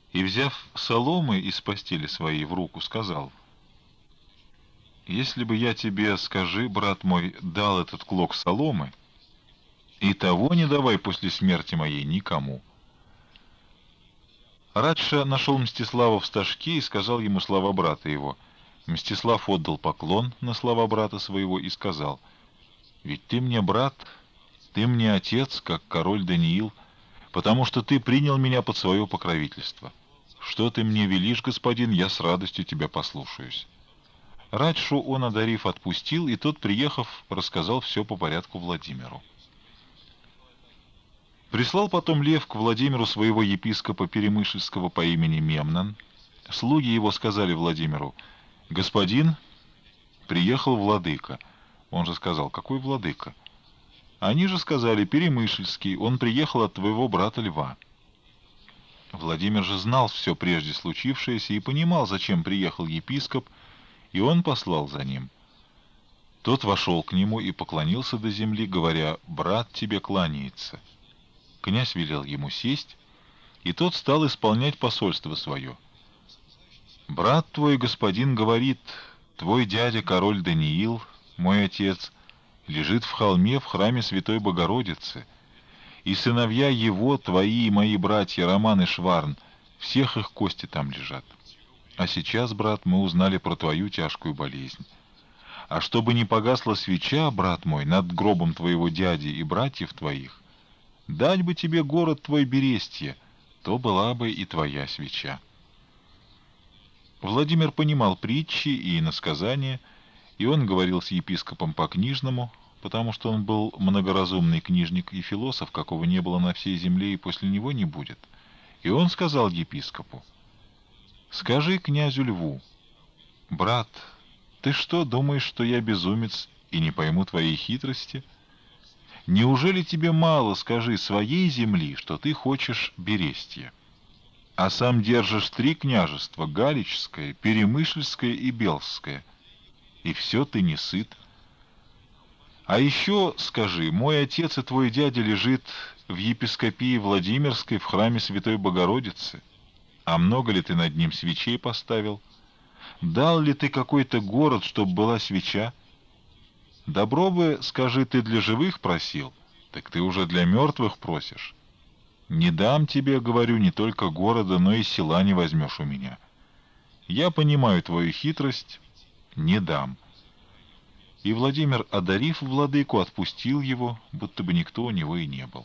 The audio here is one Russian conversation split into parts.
И, взяв соломы из постели своей в руку, сказал: «Если бы я тебе, скажи, брат мой, дал этот клок соломы, и того не давай после смерти моей никому». Радша нашел Мстислава в стажке и сказал ему слова брата его. Мстислав отдал поклон на слова брата своего и сказал: «Ведь ты мне брат, ты мне отец, как король Даниил, потому что ты принял меня под свое покровительство. Что ты мне велишь, господин, я с радостью тебя послушаюсь». Радшу он, одарив, отпустил, и тот, приехав, рассказал все по порядку Владимиру. Прислал потом Лев к Владимиру своего епископа Перемышльского по имени Мемнон. Слуги его сказали Владимиру: «Господин, приехал владыка». Он же сказал: «Какой владыка?» Они же сказали: «Перемышльский, он приехал от твоего брата Льва». Владимир же знал все прежде случившееся и понимал, зачем приехал епископ, и он послал за ним. Тот вошел к нему и поклонился до земли, говоря: «Брат тебе кланяется». Князь велел ему сесть, и тот стал исполнять посольство свое. «Брат твой, господин, говорит, твой дядя, король Даниил, мой отец, лежит в холме в храме Святой Богородицы, и сыновья его, твои и мои братья Роман и Шварн, всех их кости там лежат. А сейчас, брат, мы узнали про твою тяжкую болезнь. А чтобы не погасла свеча, брат мой, над гробом твоего дяди и братьев твоих, дать бы тебе город твой Берестье, то была бы и твоя свеча». Владимир понимал притчи и иносказания, и он говорил с епископом по-книжному, потому что он был многоразумный книжник и философ, какого не было на всей земле и после него не будет. И он сказал епископу: «Скажи князю Льву: брат, ты что, думаешь, что я безумец и не пойму твоей хитрости? Неужели тебе мало, скажи, своей земли, что ты хочешь Берестье? А сам держишь 3 княжества — Галичское, Перемышльское и Белское, и все ты не сыт. А еще скажи, мой отец и твой дядя лежит в епископии Владимирской в храме Святой Богородицы. А много ли ты над ним свечей поставил? Дал ли ты какой-то город, чтоб была свеча? Добро бы, скажи, ты для живых просил, так ты уже для мертвых просишь. Не дам тебе, говорю, не только города, но и села не возьмешь у меня. Я понимаю твою хитрость, не дам». И Владимир, одарив владыку, отпустил его, будто бы никто у него и не был.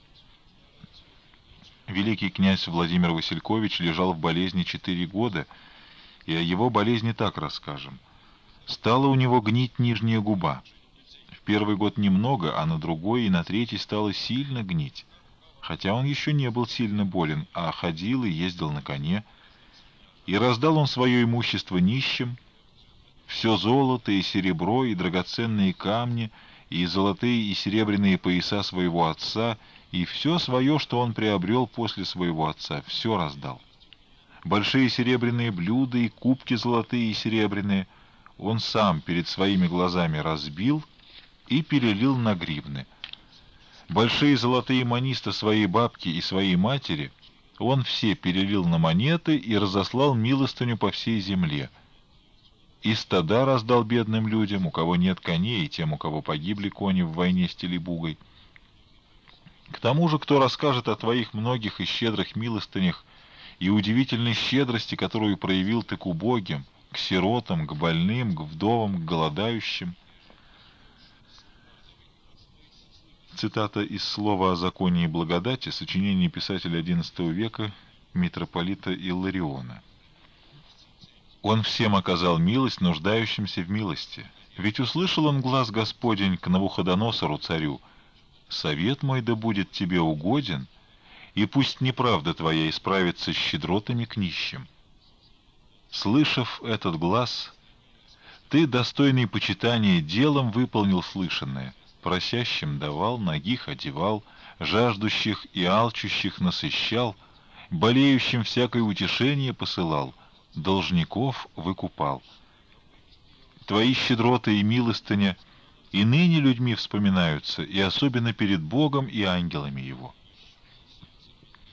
Великий князь Владимир Василькович лежал в болезни 4 года, и о его болезни так расскажем. Стала у него гнить нижняя губа. В первый год немного, а на другой и на третий стала сильно гнить. Хотя он еще не был сильно болен, а ходил и ездил на коне. И раздал он свое имущество нищим, все золото и серебро, и драгоценные камни, и золотые и серебряные пояса своего отца, и все свое, что он приобрел после своего отца, все раздал. Большие серебряные блюда и кубки золотые и серебряные он сам перед своими глазами разбил и перелил на гривны. Большие золотые манисты своей бабки и своей матери он все перелил на монеты и разослал милостыню по всей земле. И стада раздал бедным людям, у кого нет коней, и тем, у кого погибли кони в войне с Телебугой. К тому же, кто расскажет о твоих многих и щедрых милостынях и удивительной щедрости, которую проявил ты к убогим, к сиротам, к больным, к вдовам, к голодающим. Цитата из «Слова о законе и благодати», сочинение писателя XI века митрополита Иллариона. Он всем оказал милость, нуждающимся в милости. Ведь услышал он глас Господень к Навуходоносору царю: «Совет мой да будет тебе угоден, и пусть неправда твоя исправится щедротами к нищим». Слышав этот глас, ты, достойный почитания, делом выполнил слышанное: просящим давал, нагих одевал, жаждущих и алчущих насыщал, болеющим всякое утешение посылал, должников выкупал. Твои щедроты и милостыня и ныне людьми вспоминаются, и особенно перед Богом и ангелами Его.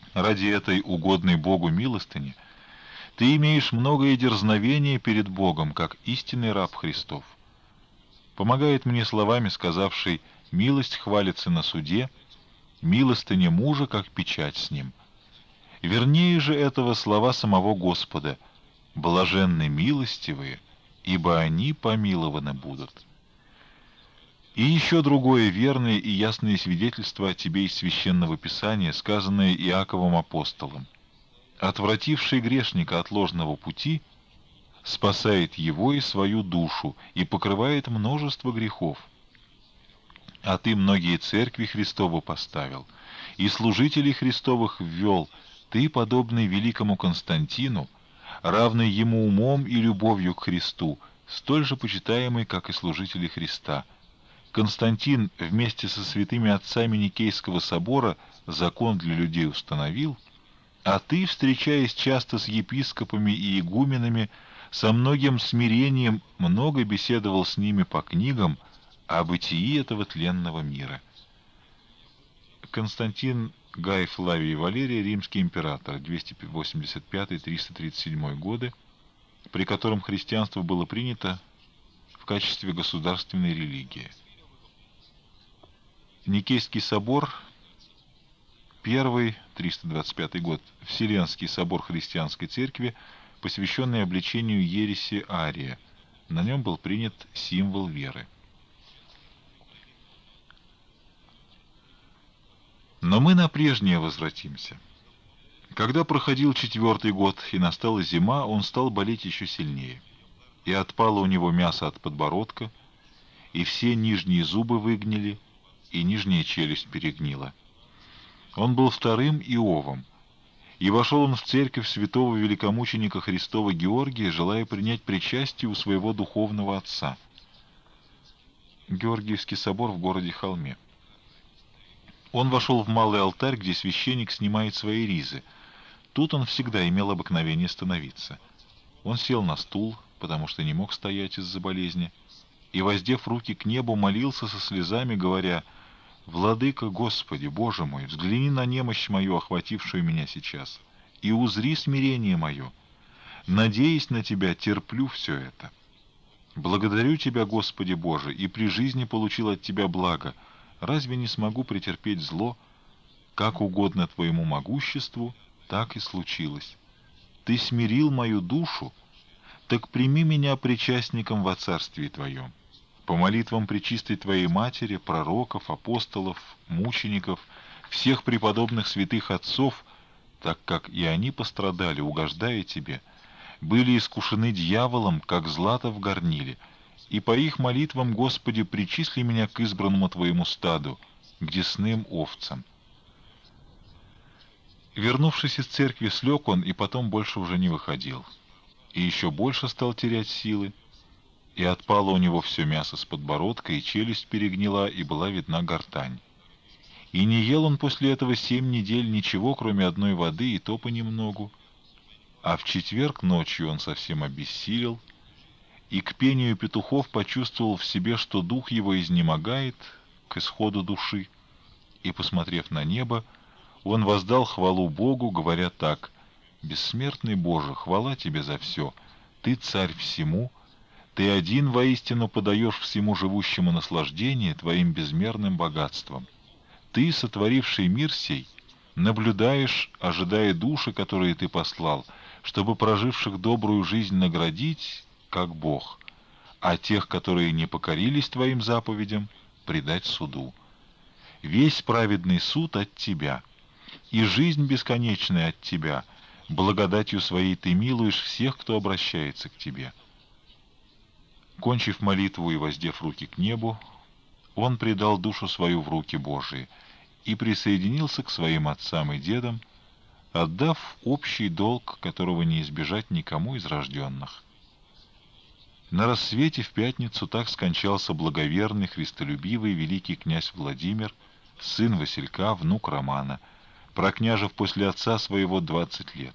Ради этой угодной Богу милостыни ты имеешь многое дерзновение перед Богом, как истинный раб Христов. Помогает мне словами, сказавший: «Милость хвалится на суде, милостыня мужа, как печать с ним». Вернее же этого слова самого Господа: «Блаженны милостивые, ибо они помилованы будут». И еще другое верное и ясное свидетельство о тебе из Священного Писания, сказанное Иаковом апостолом: «Отвративший грешника от ложного пути спасает его и свою душу, и покрывает множество грехов. А ты многие церкви Христову поставил, и служителей Христовых ввел, ты, подобный великому Константину, равный ему умом и любовью к Христу, столь же почитаемый, как и служители Христа. Константин вместе со святыми отцами Никейского собора закон для людей установил, а ты, встречаясь часто с епископами и игуменами, со многим смирением много беседовал с ними по книгам о бытии этого тленного мира». Константин Гай Флавий Валерий, римский император, 285-337 годы, при котором христианство было принято в качестве государственной религии. Никейский собор, первый, 325 год, Вселенский собор христианской церкви, посвященный обличению ереси Ария. На нем был принят символ веры. Но мы на прежнее возвратимся. Когда проходил 4-й год и настала зима, он стал болеть еще сильнее. И отпало у него мясо от подбородка, и все нижние зубы выгнили, и нижняя челюсть перегнила. Он был вторым Иовом, и вошел он в церковь святого великомученика Христова Георгия, желая принять причастие у своего духовного отца. Георгиевский собор в городе Холме. Он вошел в малый алтарь, где священник снимает свои ризы. Тут он всегда имел обыкновение становиться. Он сел на стул, потому что не мог стоять из-за болезни, и, воздев руки к небу, молился со слезами, говоря: «Владыка Господи, Боже мой, взгляни на немощь мою, охватившую меня сейчас, и узри смирение мое. Надеясь на Тебя, терплю все это. Благодарю Тебя, Господи Боже, и при жизни получил от Тебя благо. Разве не смогу претерпеть зло? Как угодно Твоему могуществу, так и случилось. Ты смирил мою душу, так прими меня причастником во Царствии Твоем. По молитвам пречистой Твоей Матери, пророков, апостолов, мучеников, всех преподобных святых отцов, так как и они пострадали, угождая Тебе, были искушены дьяволом, как злато в горниле, и по их молитвам, Господи, причисли меня к избранному Твоему стаду, к десным овцам». Вернувшись из церкви, слег он, и потом больше уже не выходил. И еще больше стал терять силы, и отпало у него все мясо с подбородка, и челюсть перегнила, и была видна гортань. И не ел он после этого 7 недель ничего, кроме одной воды, и то понемногу. А в четверг ночью он совсем обессилел, и к пению петухов почувствовал в себе, что дух его изнемогает к исходу души, и, посмотрев на небо, он воздал хвалу Богу, говоря так: «Бессмертный Боже, хвала Тебе за все, Ты царь всему, Ты один воистину подаешь всему живущему наслаждение Твоим безмерным богатством. Ты, сотворивший мир сей, наблюдаешь, ожидая души, которые Ты послал, чтобы проживших добрую жизнь наградить, как Бог, а тех, которые не покорились Твоим заповедям, предать суду. Весь праведный суд от Тебя, и жизнь бесконечная от Тебя. Благодатью Своей Ты милуешь всех, кто обращается к Тебе». Кончив молитву и воздев руки к небу, он предал душу свою в руки Божии и присоединился к своим отцам и дедам, отдав общий долг, которого не избежать никому из рожденных. На рассвете в пятницу так скончался благоверный, христолюбивый великий князь Владимир, сын Василька, внук Романа, прокняжив после отца своего 20 лет.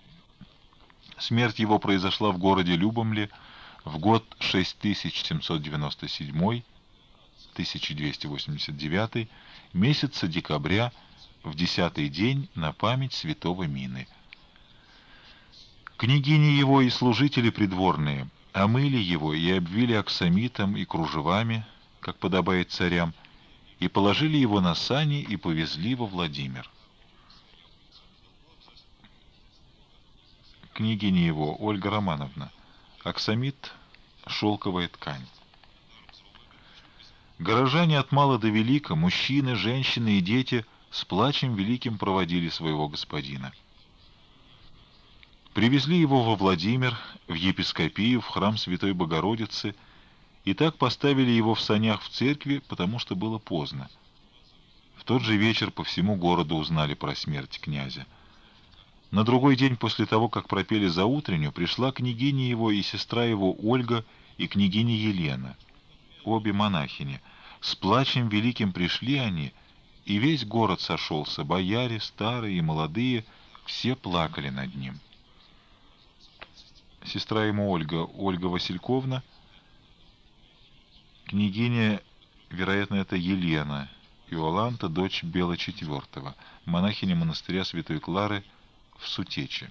Смерть его произошла в городе Любомле в год 6797, 1289, месяца декабря, в 10-й день на память святого Мины. Княгини его и служители придворные омыли его и обвили аксамитом и кружевами, как подобает царям, и положили его на сани и повезли во Владимир. Княгиня его Ольга Романовна. Аксамит — шелковая ткань. Горожане от мала до велика, мужчины, женщины и дети с плачем великим проводили своего господина. Привезли его во Владимир, в епископию, в храм Святой Богородицы, и так поставили его в санях в церкви, потому что было поздно. В тот же вечер по всему городу узнали про смерть князя. На другой день после того, как пропели заутренню, пришла княгиня его и сестра его Ольга и княгиня Елена, обе монахини. С плачем великим пришли они, и весь город сошелся, бояре, старые и молодые, все плакали над ним. Сестра ему Ольга, Ольга Васильковна, княгиня, вероятно, это Елена, Иоланта, дочь Бела IV, монахиня монастыря Святой Клары в Сутече.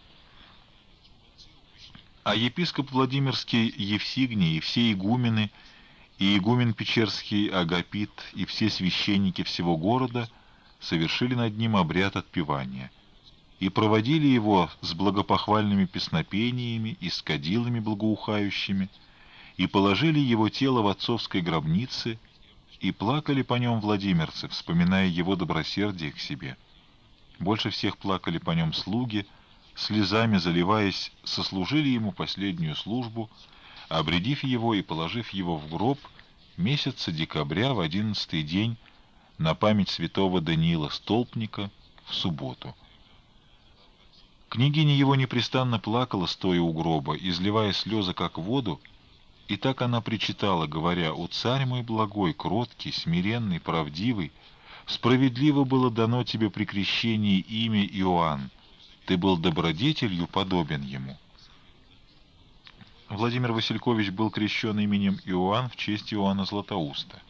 А епископ Владимирский Евсигний и все игумены, и игумен Печерский Агапит, и все священники всего города совершили над ним обряд отпевания, и проводили его с благопохвальными песнопениями и с кадилами благоухающими, и положили его тело в отцовской гробнице, и плакали по нем владимирцы, вспоминая его добросердие к себе. Больше всех плакали по нем слуги, слезами заливаясь, сослужили ему последнюю службу, обредив его и положив его в гроб месяца декабря в 11-й день на память святого Даниила Столпника в субботу. Княгиня его непрестанно плакала, стоя у гроба, изливая слезы, как воду, и так она причитала, говоря: «О царь мой благой, кроткий, смиренный, правдивый, справедливо было дано тебе при крещении имя Иоанн, ты был добродетелью подобен ему». Владимир Василькович был крещен именем Иоанн в честь Иоанна Златоуста.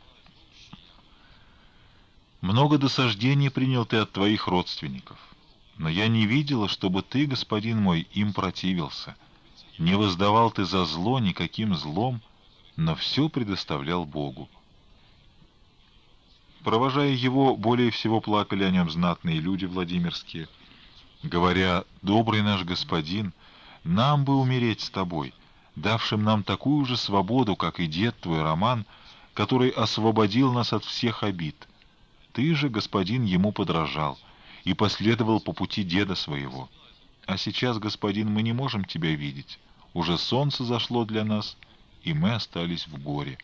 «Много досаждений принял ты от твоих родственников, но я не видела, чтобы ты, господин мой, им противился. Не воздавал ты за зло никаким злом, но все предоставлял Богу». Провожая его, более всего плакали о нем знатные люди владимирские, говоря: «Добрый наш господин, нам бы умереть с тобой, давшим нам такую же свободу, как и дед твой Роман, который освободил нас от всех обид. Ты же, господин, ему подражал и последовал по пути деда своего. А сейчас, господин, мы не можем тебя видеть. Уже солнце зашло для нас, и мы остались в горе».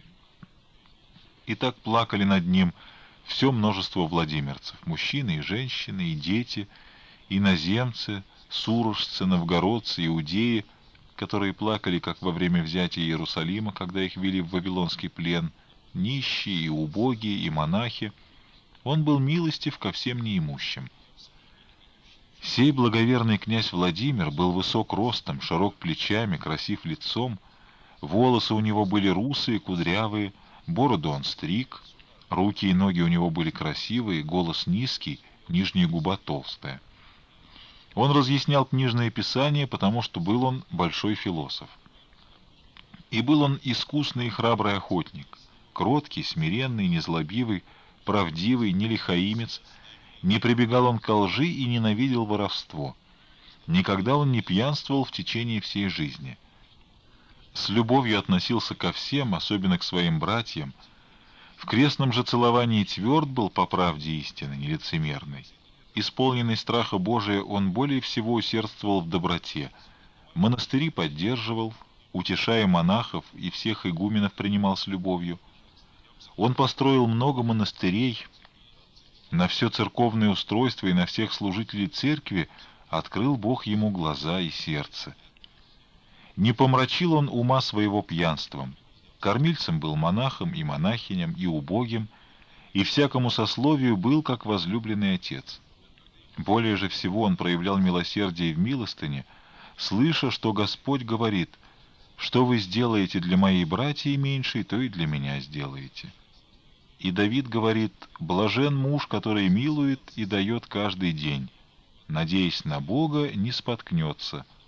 И так плакали над ним все множество владимирцев, мужчины и женщины, и дети, иноземцы, сурожцы, новгородцы, иудеи, которые плакали, как во время взятия Иерусалима, когда их вели в вавилонский плен, нищие и убогие, и монахи. Он был милостив ко всем неимущим. Сей благоверный князь Владимир был высок ростом, широк плечами, красив лицом, волосы у него были русые, кудрявые, бороду он стриг, руки и ноги у него были красивые, голос низкий, нижняя губа толстая. Он разъяснял книжное писание, потому что был он большой философ. И был он искусный и храбрый охотник, кроткий, смиренный, незлобивый, правдивый, не лихаимец, не прибегал он ко лжи и ненавидел воровство. Никогда он не пьянствовал в течение всей жизни. С любовью относился ко всем, особенно к своим братьям. В крестном же целовании тверд был по правде истины, нелицемерный. Исполненный страха Божия, он более всего усердствовал в доброте. Монастыри поддерживал, утешая монахов, и всех игуменов принимал с любовью. Он построил много монастырей. На все церковное устройство и на всех служителей церкви открыл Бог ему глаза и сердце. Не помрачил он ума своего пьянством. Кормильцем был монахом и монахиням, и убогим, и всякому сословию был как возлюбленный отец. Более же всего он проявлял милосердие в милостыне, слыша, что Господь говорит: «Что вы сделаете для моей братьи меньшей, то и для меня сделаете». И Давид говорит: «Блажен муж, который милует и дает каждый день, надеясь на Бога, не споткнется».